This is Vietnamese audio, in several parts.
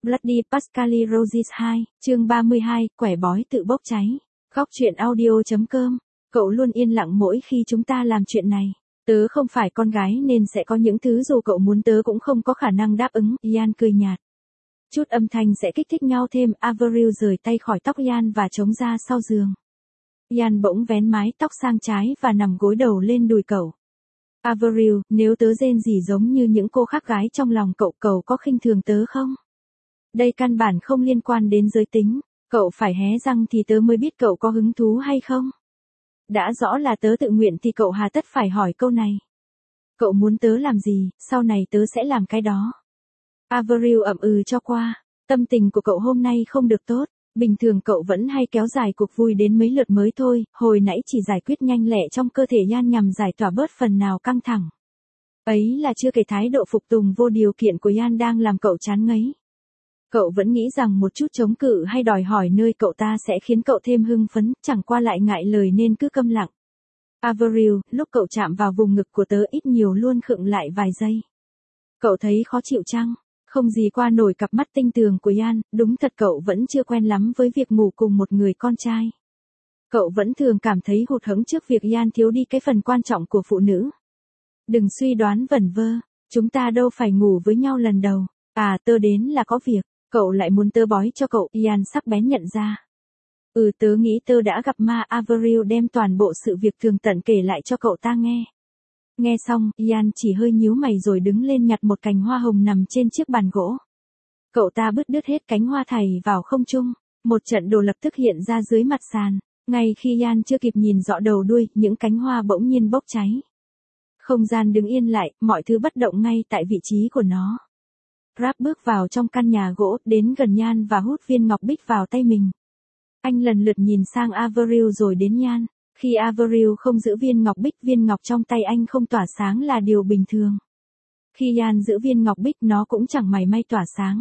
Bloody Pascali Roses 2, chương 32, quẻ bói tự bốc cháy. Góc truyện audio.com. Cậu luôn yên lặng mỗi khi chúng ta làm chuyện này. Tớ không phải con gái nên sẽ có những thứ dù cậu muốn tớ cũng không có khả năng đáp ứng. Ian cười nhạt. Chút âm thanh sẽ kích thích nhau thêm. Avril rời tay khỏi tóc Ian và chống ra sau giường. Ian bỗng vén mái tóc sang trái và nằm gối đầu lên đùi cậu. Avril, nếu tớ rên rỉ giống như những cô khác gái trong lòng cậu có khinh thường tớ không? Đây căn bản không liên quan đến giới tính, cậu phải hé răng thì tớ mới biết cậu có hứng thú hay không. Đã rõ là tớ tự nguyện thì cậu hà tất phải hỏi câu này. Cậu muốn tớ làm gì, sau này tớ sẽ làm cái đó. Avril ậm ừ cho qua, tâm tình của cậu hôm nay không được tốt, bình thường cậu vẫn hay kéo dài cuộc vui đến mấy lượt mới thôi, hồi nãy chỉ giải quyết nhanh lẹ trong cơ thể Ian nhằm giải tỏa bớt phần nào căng thẳng. Ấy là chưa kể thái độ phục tùng vô điều kiện của Ian đang làm cậu chán ngấy. Cậu vẫn nghĩ rằng một chút chống cự hay đòi hỏi nơi cậu ta sẽ khiến cậu thêm hưng phấn, chẳng qua lại ngại lời nên cứ câm lặng. Avril, lúc cậu chạm vào vùng ngực của tớ ít nhiều luôn khựng lại vài giây. Cậu thấy khó chịu chăng? Không gì qua nổi cặp mắt tinh tường của Ian, đúng thật cậu vẫn chưa quen lắm với việc ngủ cùng một người con trai. Cậu vẫn thường cảm thấy hụt hẫng trước việc Ian thiếu đi cái phần quan trọng của phụ nữ. Đừng suy đoán vẩn vơ, chúng ta đâu phải ngủ với nhau lần đầu. À, tớ đến là có việc, cậu lại muốn tớ bói cho cậu, Ian sắc bén nhận ra. Tớ nghĩ tớ đã gặp ma. Avril đem toàn bộ sự việc tường tận kể lại cho cậu ta nghe. Nghe xong, Ian chỉ hơi nhíu mày rồi đứng lên nhặt một cành hoa hồng nằm trên chiếc bàn gỗ. Cậu ta bứt đứt hết cánh hoa thảy vào không trung, một trận đồ lập tức hiện ra dưới mặt sàn. Ngay khi Ian chưa kịp nhìn rõ đầu đuôi, những cánh hoa bỗng nhiên bốc cháy. Không gian đứng yên lại, mọi thứ bất động ngay tại vị trí của nó. Rap bước vào trong căn nhà gỗ, đến gần Ian và hút viên ngọc bích vào tay mình. Anh lần lượt nhìn sang Avril rồi đến Ian. Khi Avril không giữ viên ngọc trong tay anh không tỏa sáng là điều bình thường. Khi Ian giữ viên ngọc bích nó cũng chẳng mảy may tỏa sáng.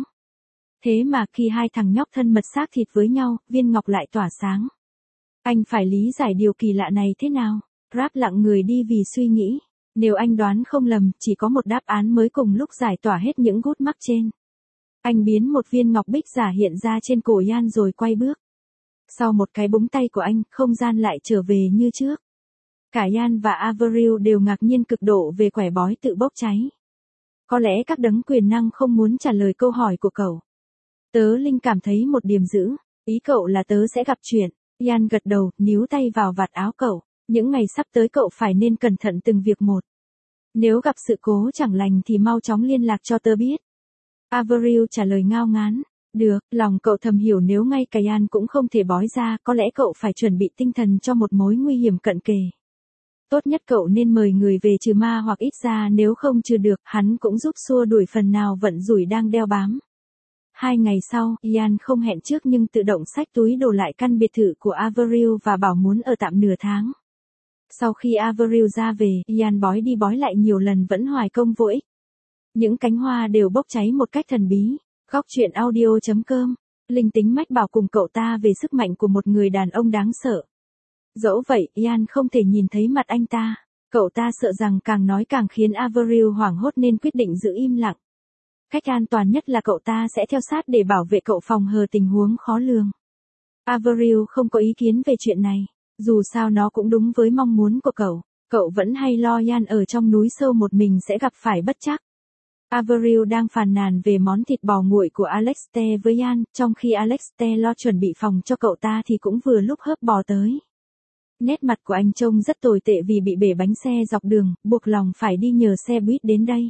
Thế mà khi hai thằng nhóc thân mật xác thịt với nhau, viên ngọc lại tỏa sáng. Anh phải lý giải điều kỳ lạ này thế nào? Rap lặng người đi vì suy nghĩ. Nếu anh đoán không lầm, chỉ có một đáp án mới cùng lúc giải tỏa hết những gút mắc trên. Anh biến một viên ngọc bích giả hiện ra trên cổ Ian rồi quay bước. Sau một cái búng tay của anh, không gian lại trở về như trước. Cả Ian và Avril đều ngạc nhiên cực độ về quẻ bói tự bốc cháy. Có lẽ các đấng quyền năng không muốn trả lời câu hỏi của cậu. Tớ linh cảm thấy một điểm dữ, ý cậu là tớ sẽ gặp chuyện. Ian gật đầu, níu tay vào vạt áo cậu. Những ngày sắp tới cậu phải nên cẩn thận từng việc một. Nếu gặp sự cố chẳng lành thì mau chóng liên lạc cho tớ biết. Avril trả lời ngao ngán. Được, lòng cậu thầm hiểu nếu ngay cả Ian cũng không thể bói ra, có lẽ cậu phải chuẩn bị tinh thần cho một mối nguy hiểm cận kề. Tốt nhất cậu nên mời người về trừ ma hoặc ít ra nếu không trừ được, hắn cũng giúp xua đuổi phần nào vận rủi đang đeo bám. 2 ngày sau, Ian không hẹn trước nhưng tự động xách túi đổ lại căn biệt thự của Avril và bảo muốn ở tạm nửa tháng. Sau khi Avril ra về, Ian bói đi bói lại nhiều lần vẫn hoài công vô ích. Những cánh hoa đều bốc cháy một cách thần bí. Góc truyện audio.com. Linh tính mách bảo cùng cậu ta về sức mạnh của một người đàn ông đáng sợ. Dẫu vậy, Ian không thể nhìn thấy mặt anh ta. Cậu ta sợ rằng càng nói càng khiến Avril hoảng hốt nên quyết định giữ im lặng. Cách an toàn nhất là cậu ta sẽ theo sát để bảo vệ cậu phòng hờ tình huống khó lường. Avril không có ý kiến về chuyện này. Dù sao nó cũng đúng với mong muốn của cậu. Cậu vẫn hay lo Ian ở trong núi sâu một mình sẽ gặp phải bất trắc. Avril đang phàn nàn về món thịt bò nguội của Alexte với Ian, trong khi Alexte lo chuẩn bị phòng cho cậu ta thì cũng vừa lúc hớp bò tới. Nét mặt của anh trông rất tồi tệ vì bị bể bánh xe dọc đường, buộc lòng phải đi nhờ xe buýt đến đây.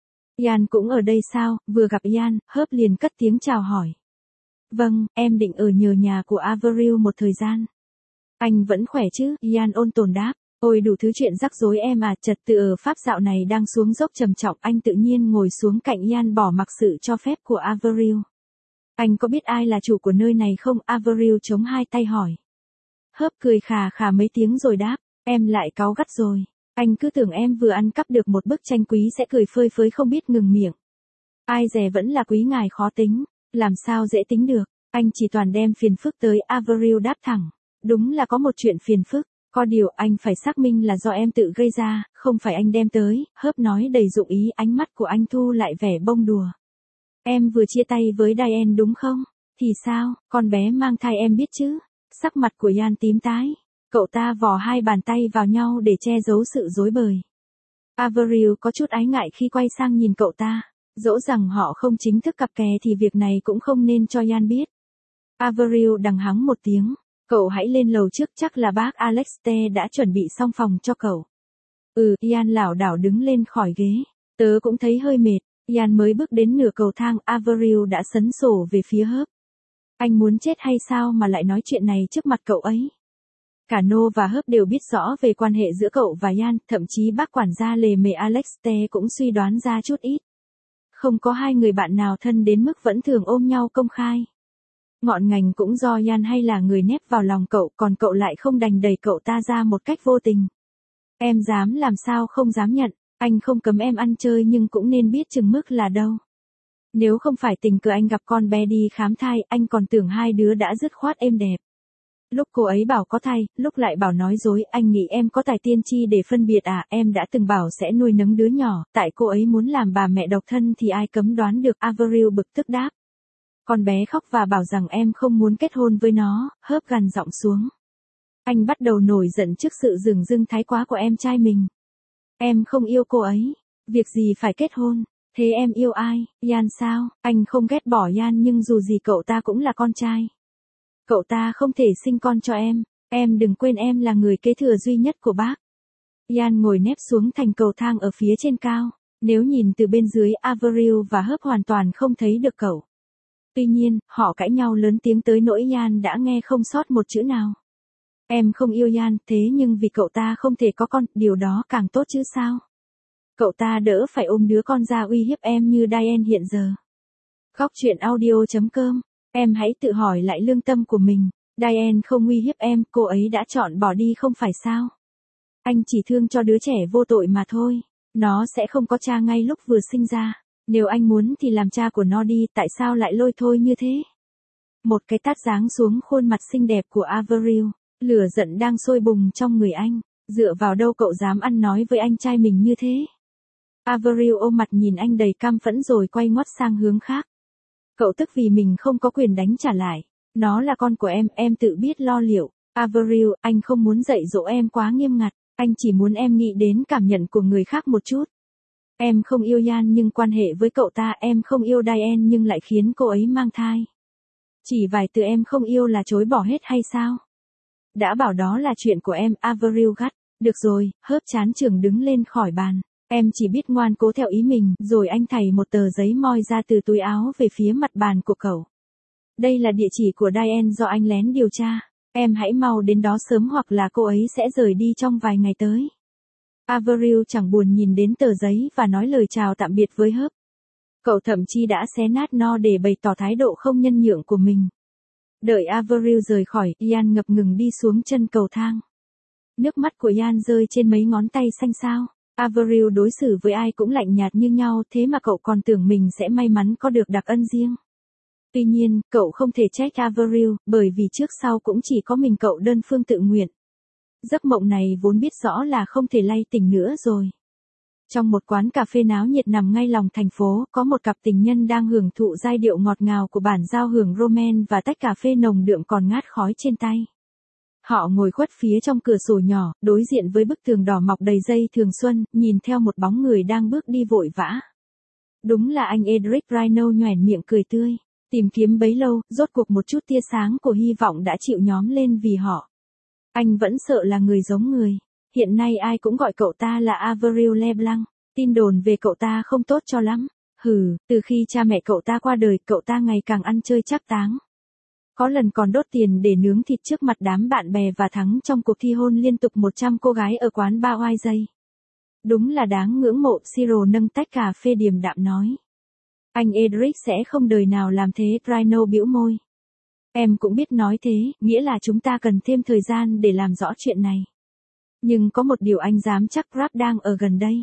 Ian cũng ở đây sao? Vừa gặp Ian, hớp liền cất tiếng chào hỏi. Vâng, em định ở nhờ nhà của Avril một thời gian. Anh vẫn khỏe chứ? Ian ôn tồn đáp. Ôi đủ thứ chuyện rắc rối em à, trật tự ở Pháp dạo này đang xuống dốc trầm trọng. Anh tự nhiên ngồi xuống cạnh Ian bỏ mặc sự cho phép của Avril. Anh có biết ai là chủ của nơi này không? Avril chống hai tay hỏi. Hớp cười khà khà mấy tiếng rồi đáp, em lại cáu gắt rồi. Anh cứ tưởng em vừa ăn cắp được một bức tranh quý sẽ cười phơi phới không biết ngừng miệng. Ai dè vẫn là quý ngài khó tính, làm sao dễ tính được, anh chỉ toàn đem phiền phức tới. Avril đáp thẳng, đúng là có một chuyện phiền phức. Có điều anh phải xác minh là do em tự gây ra, không phải anh đem tới. Hớp nói đầy dụng ý, ánh mắt của anh thu lại vẻ bông đùa. Em vừa chia tay với Diane đúng không? Thì sao, con bé mang thai em biết chứ? Sắc mặt của Ian tím tái. Cậu ta vò hai bàn tay vào nhau để che giấu sự rối bời. Avril có chút ái ngại khi quay sang nhìn cậu ta. Dẫu rằng họ không chính thức cặp kè thì việc này cũng không nên cho Ian biết. Avril đằng hắng một tiếng. Cậu hãy lên lầu trước, chắc là bác Alex T đã chuẩn bị xong phòng cho cậu. Ian lảo đảo đứng lên khỏi ghế. Tớ cũng thấy hơi mệt. Ian mới bước đến nửa cầu thang, Avril đã sấn sổ về phía Hớp. Anh muốn chết hay sao mà lại nói chuyện này trước mặt cậu ấy? Cả No và Hớp đều biết rõ về quan hệ giữa cậu và Ian, thậm chí bác quản gia lề mề Alex T cũng suy đoán ra chút ít. Không có hai người bạn nào thân đến mức vẫn thường ôm nhau công khai. Ngọn ngành cũng do Ian hay là người nép vào lòng cậu, còn cậu lại không đành đẩy cậu ta ra một cách vô tình. Em dám làm sao không dám nhận, anh không cấm em ăn chơi nhưng cũng nên biết chừng mức là đâu. Nếu không phải tình cờ anh gặp con bé đi khám thai, anh còn tưởng hai đứa đã dứt khoát êm đẹp. Lúc cô ấy bảo có thai, lúc lại bảo nói dối, anh nghĩ em có tài tiên tri để phân biệt à? Em đã từng bảo sẽ nuôi nấng đứa nhỏ, tại cô ấy muốn làm bà mẹ độc thân thì ai cấm đoán được. Avril bực tức đáp. Con bé khóc và bảo rằng em không muốn kết hôn với nó. Hớp gằn giọng xuống. Anh bắt đầu nổi giận trước sự dửng dưng thái quá của em trai mình. Em không yêu cô ấy, việc gì phải kết hôn? Thế em yêu ai? Ian sao? Anh không ghét bỏ Ian nhưng dù gì cậu ta cũng là con trai. Cậu ta không thể sinh con cho em đừng quên em là người kế thừa duy nhất của bác. Ian ngồi nép xuống thành cầu thang ở phía trên cao. Nếu nhìn từ bên dưới, Avril và Hớp hoàn toàn không thấy được cậu. Tuy nhiên, họ cãi nhau lớn tiếng tới nỗi Ian đã nghe không sót một chữ nào. Em không yêu Ian, thế nhưng vì cậu ta không thể có con, điều đó càng tốt chứ sao? Cậu ta đỡ phải ôm đứa con ra uy hiếp em như Diane hiện giờ. Góc truyện audio.com. Em hãy tự hỏi lại lương tâm của mình. Diane không uy hiếp em, cô ấy đã chọn bỏ đi không phải sao? Anh chỉ thương cho đứa trẻ vô tội mà thôi. Nó sẽ không có cha ngay lúc vừa sinh ra. Nếu anh muốn thì làm cha của nó đi, tại sao lại lôi thôi như thế? Một cái tát giáng xuống khuôn mặt xinh đẹp của Avril. Lửa giận đang sôi bùng trong người anh. Dựa vào đâu cậu dám ăn nói với anh trai mình như thế? Avril ôm mặt nhìn anh đầy căm phẫn rồi quay ngoắt sang hướng khác. Cậu tức vì mình không có quyền đánh trả lại. Nó là con của em tự biết lo liệu. Avril, anh không muốn dạy dỗ em quá nghiêm ngặt. Anh chỉ muốn em nghĩ đến cảm nhận của người khác một chút. Em không yêu Ian nhưng quan hệ với cậu ta, em không yêu Diane nhưng lại khiến cô ấy mang thai. Chỉ vài từ em không yêu là chối bỏ hết hay sao? Đã bảo đó là chuyện của em, Avril gắt. Được rồi, Hớp chán chường đứng lên khỏi bàn. Em chỉ biết ngoan cố theo ý mình, rồi anh thảy một tờ giấy moi ra từ túi áo về phía mặt bàn của cậu. Đây là địa chỉ của Diane do anh lén điều tra. Em hãy mau đến đó sớm hoặc là cô ấy sẽ rời đi trong vài ngày tới. Avril chẳng buồn nhìn đến tờ giấy và nói lời chào tạm biệt với Hớp. Cậu thậm chí đã xé nát no để bày tỏ thái độ không nhân nhượng của mình. Đợi Avril rời khỏi, Ian ngập ngừng đi xuống chân cầu thang. Nước mắt của Ian rơi trên mấy ngón tay xanh xao. Avril đối xử với ai cũng lạnh nhạt như nhau, thế mà cậu còn tưởng mình sẽ may mắn có được đặc ân riêng. Tuy nhiên, cậu không thể trách Avril, bởi vì trước sau cũng chỉ có mình cậu đơn phương tự nguyện. Giấc mộng này vốn biết rõ là không thể lay tỉnh nữa rồi. Trong một quán cà phê náo nhiệt nằm ngay lòng thành phố, có một cặp tình nhân đang hưởng thụ giai điệu ngọt ngào của bản giao hưởng Roman và tách cà phê nồng đượm còn ngát khói trên tay. Họ ngồi khuất phía trong cửa sổ nhỏ, đối diện với bức tường đỏ mọc đầy dây thường xuân, nhìn theo một bóng người đang bước đi vội vã. Đúng là anh Edric Rhino, nhoẻn miệng cười tươi. Tìm kiếm bấy lâu, rốt cuộc một chút tia sáng của hy vọng đã chịu nhóm lên vì họ. Anh vẫn sợ là người giống người. Hiện nay ai cũng gọi cậu ta là Avril Leblanc. Tin đồn về cậu ta không tốt cho lắm. Từ khi cha mẹ cậu ta qua đời, cậu ta ngày càng ăn chơi trác táng. Có lần còn đốt tiền để nướng thịt trước mặt đám bạn bè và thắng trong cuộc thi hôn liên tục 100 cô gái ở quán bar oai dây. Đúng là đáng ngưỡng mộ, Siro nâng tách cà phê điềm đạm nói. Anh Edric sẽ không đời nào làm thế, Rhino bĩu môi. Em cũng biết nói thế, nghĩa là chúng ta cần thêm thời gian để làm rõ chuyện này. Nhưng có một điều anh dám chắc, Rap đang ở gần đây.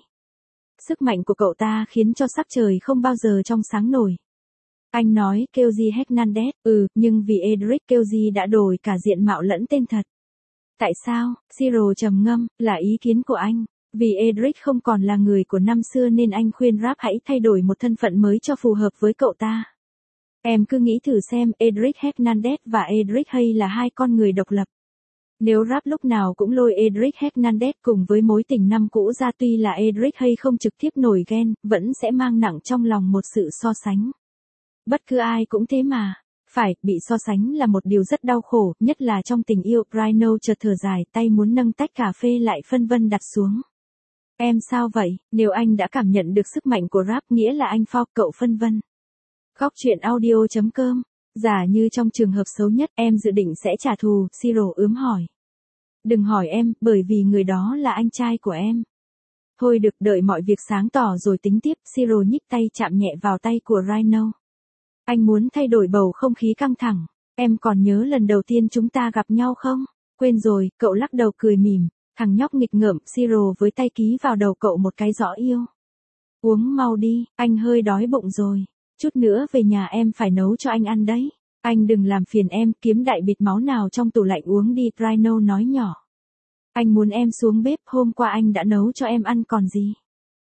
Sức mạnh của cậu ta khiến cho sắc trời không bao giờ trong sáng nổi. Anh nói, Kelly Hernandez, nhưng vì Edric Kelly đã đổi cả diện mạo lẫn tên thật. Tại sao? Siro trầm ngâm, là ý kiến của anh. Vì Edric không còn là người của năm xưa nên anh khuyên Rap hãy thay đổi một thân phận mới cho phù hợp với cậu ta. Em cứ nghĩ thử xem, Edric Hernandez và Edric Hay là hai con người độc lập. Nếu Rap lúc nào cũng lôi Edric Hernandez cùng với mối tình năm cũ ra, tuy là Edric Hay không trực tiếp nổi ghen, vẫn sẽ mang nặng trong lòng một sự so sánh. Bất cứ ai cũng thế mà. Phải, bị so sánh là một điều rất đau khổ, nhất là trong tình yêu. Rhino chợt thở dài, tay muốn nâng tách cà phê lại phân vân đặt xuống. Em sao vậy? Nếu anh đã cảm nhận được sức mạnh của Rap nghĩa là anh for cậu phân vân. Góc truyện audio.com. Giả như trong trường hợp xấu nhất em dự định sẽ trả thù, Siro ướm hỏi. Đừng hỏi em, bởi vì người đó là anh trai của em. Thôi được, đợi mọi việc sáng tỏ rồi tính tiếp. Siro nhích tay chạm nhẹ vào tay của Rhino. Anh muốn thay đổi bầu không khí căng thẳng. Em còn nhớ lần đầu tiên chúng ta gặp nhau không? Quên rồi, cậu lắc đầu cười mỉm. Thằng nhóc nghịch ngợm. Siro với tay ký vào đầu cậu một cái rõ yêu. Uống mau đi, anh hơi đói bụng rồi. Chút nữa về nhà em phải nấu cho anh ăn đấy. Anh đừng làm phiền em, kiếm đại bịt máu nào trong tủ lạnh uống đi, Rhino nói nhỏ. Anh muốn em xuống bếp, hôm qua anh đã nấu cho em ăn còn gì.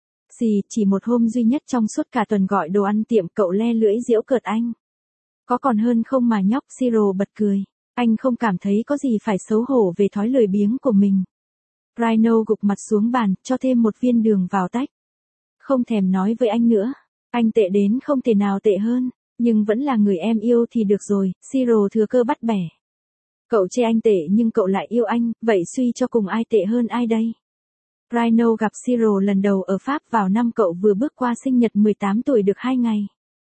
Chỉ một hôm duy nhất trong suốt cả tuần gọi đồ ăn tiệm, cậu le lưỡi giễu cợt anh. Có còn hơn không mà nhóc, Siro bật cười. Anh không cảm thấy có gì phải xấu hổ về thói lười biếng của mình. Rhino gục mặt xuống bàn, cho thêm một viên đường vào tách. Không thèm nói với anh nữa. Anh tệ đến không thể nào tệ hơn, nhưng vẫn là người em yêu thì được rồi, Siro thừa cơ bắt bẻ. Cậu chê anh tệ nhưng cậu lại yêu anh, vậy suy cho cùng ai tệ hơn ai đây? Rhino gặp Siro lần đầu ở Pháp vào năm cậu vừa bước qua sinh nhật 18 tuổi được 2 ngày.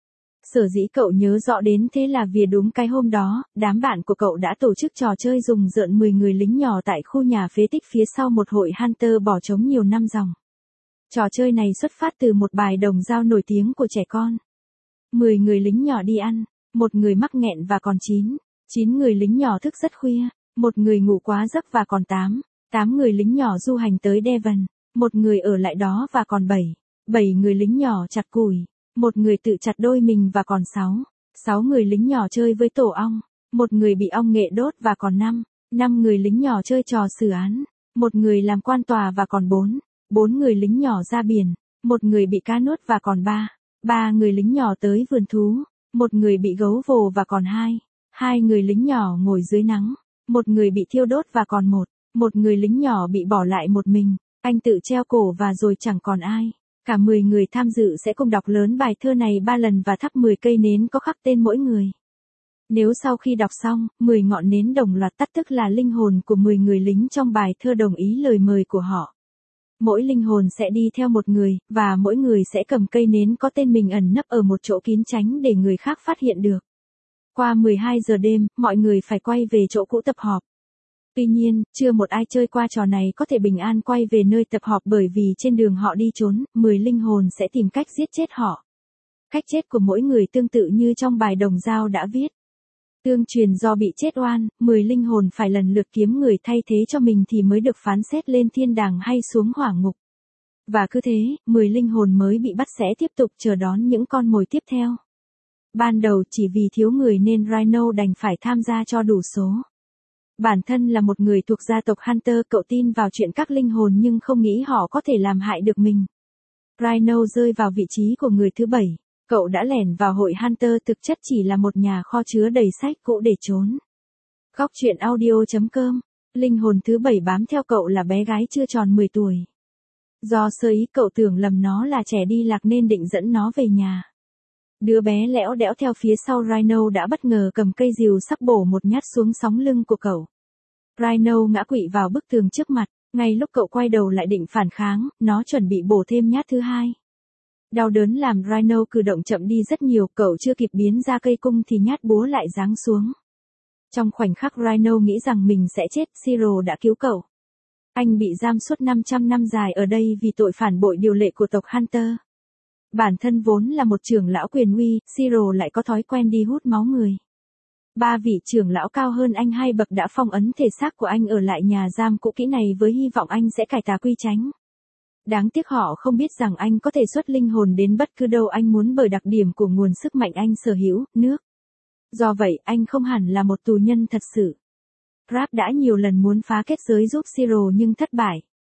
Sở dĩ cậu nhớ rõ đến thế là vì đúng cái hôm đó, đám bạn của cậu đã tổ chức trò chơi rùng rợn 10 người lính nhỏ tại khu nhà phế tích phía sau một hội Hunter bỏ trống nhiều năm dòng. Trò chơi này xuất phát từ một bài đồng dao nổi tiếng của trẻ con. 10 người lính nhỏ đi ăn, một người mắc nghẹn và còn 9 người lính nhỏ thức rất khuya, một người ngủ quá giấc và còn 8 người lính nhỏ du hành tới Devon, một người ở lại đó và còn 7 người lính nhỏ chặt củi, một người tự chặt đôi mình và còn 6 người lính nhỏ chơi với tổ ong, một người bị ong nghệ đốt và còn 5 người lính nhỏ chơi trò xử án, một người làm quan tòa và còn 4 người lính nhỏ ra biển, một người bị cá nuốt và còn 3 người lính nhỏ tới vườn thú, một người bị gấu vồ và còn 2 người lính nhỏ ngồi dưới nắng, một người bị thiêu đốt và còn một người lính nhỏ bị bỏ lại một mình, anh tự treo cổ và rồi chẳng còn ai. Cả 10 người tham dự sẽ cùng đọc lớn bài thơ này 3 lần và thắp 10 cây nến có khắc tên mỗi người. Nếu sau khi đọc xong, 10 ngọn nến đồng loạt tắt tức là linh hồn của 10 người lính trong bài thơ đồng ý lời mời của họ. Mỗi linh hồn sẽ đi theo một người, và mỗi người sẽ cầm cây nến có tên mình ẩn nấp ở một chỗ kín tránh để người khác phát hiện được. Qua 12 giờ đêm, mọi người phải quay về chỗ cũ tập họp. Tuy nhiên, chưa một ai chơi qua trò này có thể bình an quay về nơi tập họp bởi vì trên đường họ đi trốn, 10 linh hồn sẽ tìm cách giết chết họ. Cách chết của mỗi người tương tự như trong bài đồng dao đã viết. Tương truyền do bị chết oan, 10 linh hồn phải lần lượt kiếm người thay thế cho mình thì mới được phán xét lên thiên đàng hay xuống hỏa ngục. Và cứ thế, 10 linh hồn mới bị bắt sẽ tiếp tục chờ đón những con mồi tiếp theo. Ban đầu chỉ vì thiếu người nên Rhino đành phải tham gia cho đủ số. Bản thân là một người thuộc gia tộc Hunter, cậu tin vào chuyện các linh hồn nhưng không nghĩ họ có thể làm hại được mình. Rhino rơi vào vị trí của người thứ 7. Cậu đã lẻn vào hội Hunter, thực chất chỉ là một nhà kho chứa đầy sách cũ để trốn. Góc truyện audio.com. Linh hồn thứ 7 bám theo cậu là bé gái chưa tròn 10 tuổi. Do sơ ý cậu tưởng lầm nó là trẻ đi lạc nên định dẫn nó về nhà. Đứa bé lẽo đẽo theo phía sau Rhino đã bất ngờ cầm cây rìu sắp bổ một nhát xuống sóng lưng của cậu. Rhino ngã quỵ vào bức tường trước mặt, ngay lúc cậu quay đầu lại định phản kháng, nó chuẩn bị bổ thêm nhát thứ 2. Đau đớn làm Rhino cử động chậm đi rất nhiều, cậu chưa kịp biến ra cây cung thì nhát búa lại giáng xuống. Trong khoảnh khắc Rhino nghĩ rằng mình sẽ chết, Siro đã cứu cậu. Anh bị giam suốt 500 năm dài ở đây vì tội phản bội điều lệ của tộc Hunter. Bản thân vốn là một trưởng lão quyền uy, Siro lại có thói quen đi hút máu người. 3 vị trưởng lão cao hơn anh 2 bậc đã phong ấn thể xác của anh ở lại nhà giam cũ kỹ này với hy vọng anh sẽ cải tà quy chánh. Đáng tiếc họ không biết rằng anh có thể xuất linh hồn đến bất cứ đâu anh muốn bởi đặc điểm của nguồn sức mạnh anh sở hữu, nước. Do vậy, anh không hẳn là một tù nhân thật sự. Rap đã nhiều lần muốn phá kết giới giúp Siro nhưng thất bại.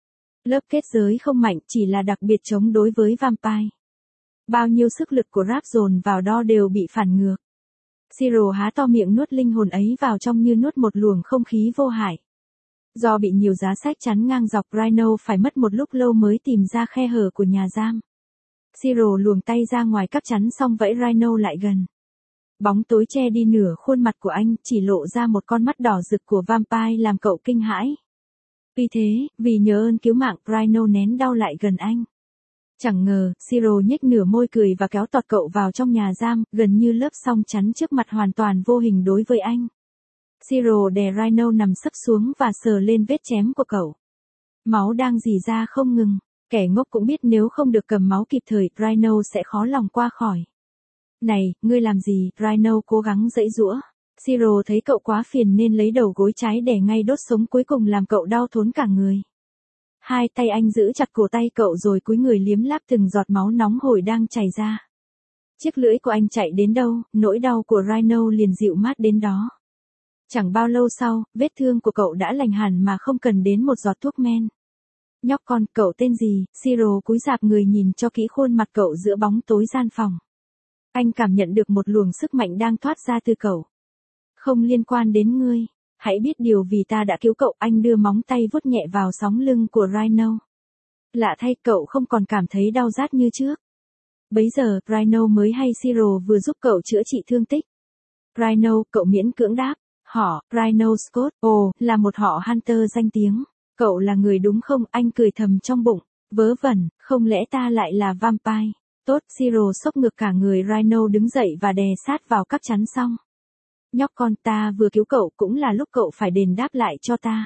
Lớp kết giới không mạnh, chỉ là đặc biệt chống đối với vampire. Bao nhiêu sức lực của Rap dồn vào đó đều bị phản ngược. Siro há to miệng nuốt linh hồn ấy vào trong như nuốt một luồng không khí vô hại. Do bị nhiều giá sách chắn ngang dọc, Rhino phải mất một lúc lâu mới tìm ra khe hở của nhà giam. Siro luồng tay ra ngoài cắp chắn xong vẫy Rhino lại gần. Bóng tối che đi nửa khuôn mặt của anh, chỉ lộ ra một con mắt đỏ rực của vampire làm cậu kinh hãi. Vì thế, vì nhớ ơn cứu mạng, Rhino nén đau lại gần anh. Chẳng ngờ, Siro nhếch nửa môi cười và kéo tọt cậu vào trong nhà giam, gần như lớp song chắn trước mặt hoàn toàn vô hình đối với anh. Siro đè Rhino nằm sấp xuống và sờ lên vết chém của cậu. Máu đang rỉ ra không ngừng, kẻ ngốc cũng biết nếu không được cầm máu kịp thời, Rhino sẽ khó lòng qua khỏi. Này, ngươi làm gì? Rhino cố gắng giãy giũa. Siro thấy cậu quá phiền nên lấy đầu gối trái đè ngay đốt sống cuối cùng làm cậu đau thốn cả người. Hai tay anh giữ chặt cổ tay cậu rồi cúi người liếm láp từng giọt máu nóng hổi đang chảy ra. Chiếc lưỡi của anh chạy đến đâu, nỗi đau của Rhino liền dịu mát đến đó. Chẳng bao lâu sau, vết thương của cậu đã lành hẳn mà không cần đến một giọt thuốc men. Nhóc con, cậu tên gì? Siro cúi rạp người nhìn cho kỹ khuôn mặt cậu giữa bóng tối gian phòng. Anh cảm nhận được một luồng sức mạnh đang thoát ra từ cậu. Không liên quan đến ngươi. Hãy biết điều vì ta đã cứu cậu. Anh đưa móng tay vuốt nhẹ vào sóng lưng của Rhino. Lạ thay, cậu không còn cảm thấy đau rát như trước. Bấy giờ, Rhino mới hay Siro vừa giúp cậu chữa trị thương tích. Rhino, cậu miễn cưỡng đáp. Họ, Rhino Scott, ồ, là một họ Hunter danh tiếng. Cậu là người đúng không? Anh cười thầm trong bụng. Vớ vẩn, không lẽ ta lại là vampire? Tốt, Siro sốc ngược cả người Rhino đứng dậy và đè sát vào các chắn xong. Nhóc con, ta vừa cứu cậu, cũng là lúc cậu phải đền đáp lại cho ta.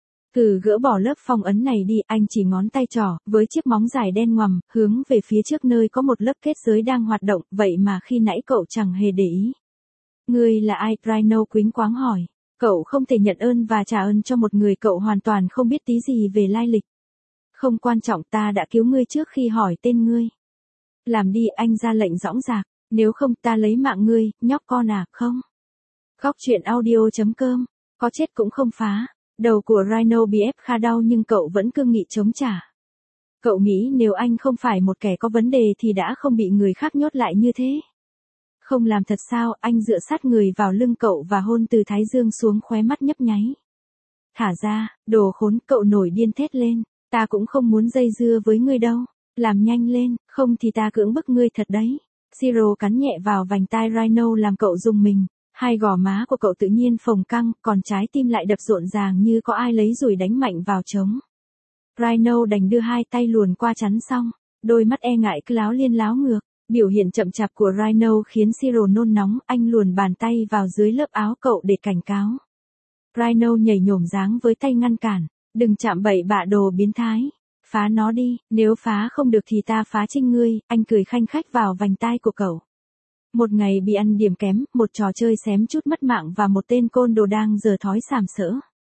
Gỡ bỏ lớp phong ấn này đi, anh chỉ ngón tay trỏ, với chiếc móng dài đen ngoằm, hướng về phía trước nơi có một lớp kết giới đang hoạt động, vậy mà khi nãy cậu chẳng hề để ý. Ngươi là ai? Rhino quýnh quáng hỏi. Cậu không thể nhận ơn và trả ơn cho một người cậu hoàn toàn không biết tí gì về lai lịch. Không quan trọng, ta đã cứu ngươi trước khi hỏi tên ngươi. Làm đi, anh ra lệnh dõng dạc, nếu không ta lấy mạng ngươi, nhóc con à, không. Góc truyện audio.com, có chết cũng không phá. Đầu của Rhino bị ép khá đau nhưng cậu vẫn cương nghị chống trả. Cậu nghĩ nếu anh không phải một kẻ có vấn đề thì đã không bị người khác nhốt lại như thế. Không làm thật sao? Anh dựa sát người vào lưng cậu và hôn từ thái dương xuống khóe mắt nhấp nháy. Thả ra, đồ khốn, cậu nổi điên thét lên. Ta cũng không muốn dây dưa với ngươi đâu. Làm nhanh lên, không thì ta cưỡng bức ngươi thật đấy. Siro cắn nhẹ vào vành tai Rhino làm cậu rùng mình. Hai gò má của cậu tự nhiên phồng căng, còn trái tim lại đập rộn ràng như có ai lấy dùi đánh mạnh vào trống. Rhino đành đưa hai tay luồn qua chắn xong, đôi mắt e ngại cứ láo liên láo ngược. Biểu hiện chậm chạp của Rhino khiến Siro nôn nóng, anh luồn bàn tay vào dưới lớp áo cậu để cảnh cáo. Rhino nhảy nhổm dáng với tay ngăn cản, đừng chạm bậy bạ đồ biến thái. Phá nó đi, nếu phá không được thì ta phá trinh ngươi, anh cười khanh khách vào vành tai của cậu. Một ngày bị ăn điểm kém, một trò chơi xém chút mất mạng và một tên côn đồ đang giở thói sàm sỡ.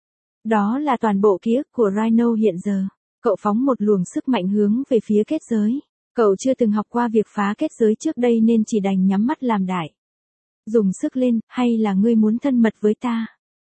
Đó là toàn bộ ký ức của Rhino hiện giờ. Cậu phóng một luồng sức mạnh hướng về phía kết giới. Cậu chưa từng học qua việc phá kết giới trước đây nên chỉ đành nhắm mắt làm đại. Dùng sức lên, hay là ngươi muốn thân mật với ta?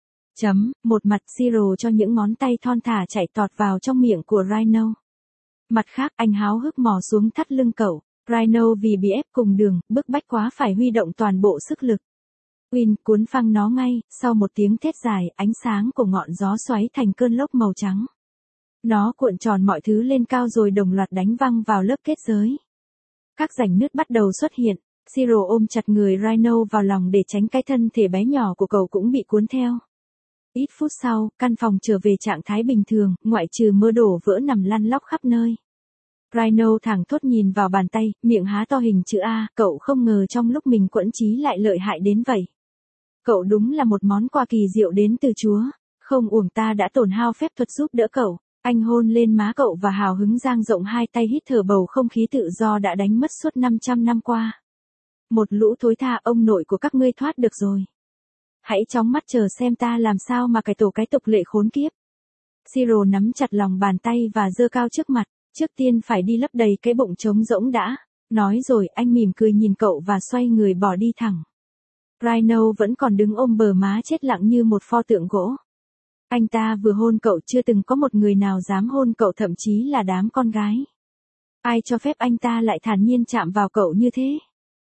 Một mặt Siro cho những ngón tay thon thả chạy tọt vào trong miệng của Rhino. Mặt khác anh háo hức mò xuống thắt lưng cậu. Rhino vì bị ép cùng đường, bức bách quá phải huy động toàn bộ sức lực. Win cuốn phăng nó ngay, sau một tiếng thét dài, ánh sáng của ngọn gió xoáy thành cơn lốc màu trắng. Nó cuộn tròn mọi thứ lên cao rồi đồng loạt đánh văng vào lớp kết giới. Các rãnh nứt bắt đầu xuất hiện, Siro ôm chặt người Rhino vào lòng để tránh cái thân thể bé nhỏ của cậu cũng bị cuốn theo. Ít phút sau, căn phòng trở về trạng thái bình thường, ngoại trừ mưa đổ vỡ nằm lăn lóc khắp nơi. Rhino thẳng thốt nhìn vào bàn tay, miệng há to hình chữ A, cậu không ngờ trong lúc mình quẫn trí lại lợi hại đến vậy. Cậu đúng là một món quà kỳ diệu đến từ Chúa, không uổng ta đã tổn hao phép thuật giúp đỡ cậu. Anh hôn lên má cậu và hào hứng dang rộng hai tay hít thở bầu không khí tự do đã đánh mất suốt 500 năm qua. Một lũ thối tha, ông nội của các ngươi thoát được rồi. Hãy chóng mắt chờ xem ta làm sao mà cải tổ cái tục lệ khốn kiếp. Siro nắm chặt lòng bàn tay và giơ cao trước mặt, trước tiên phải đi lấp đầy cái bụng trống rỗng đã. Nói rồi anh mỉm cười nhìn cậu và xoay người bỏ đi thẳng. Rhino vẫn còn đứng ôm bờ má chết lặng như một pho tượng gỗ. Anh ta vừa hôn cậu, chưa từng có một người nào dám hôn cậu, thậm chí là đám con gái. Ai cho phép anh ta lại thản nhiên chạm vào cậu như thế?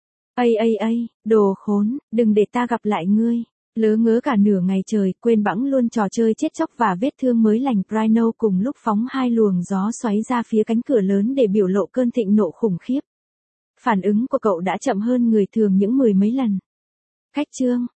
Đồ khốn, đừng để ta gặp lại ngươi. Lớ ngớ cả nửa ngày trời, quên bẵng luôn trò chơi chết chóc và vết thương mới lành. Rhino cùng lúc phóng hai luồng gió xoáy ra phía cánh cửa lớn để biểu lộ cơn thịnh nộ khủng khiếp. Phản ứng của cậu đã chậm hơn người thường những 10 mấy lần. Khách trương,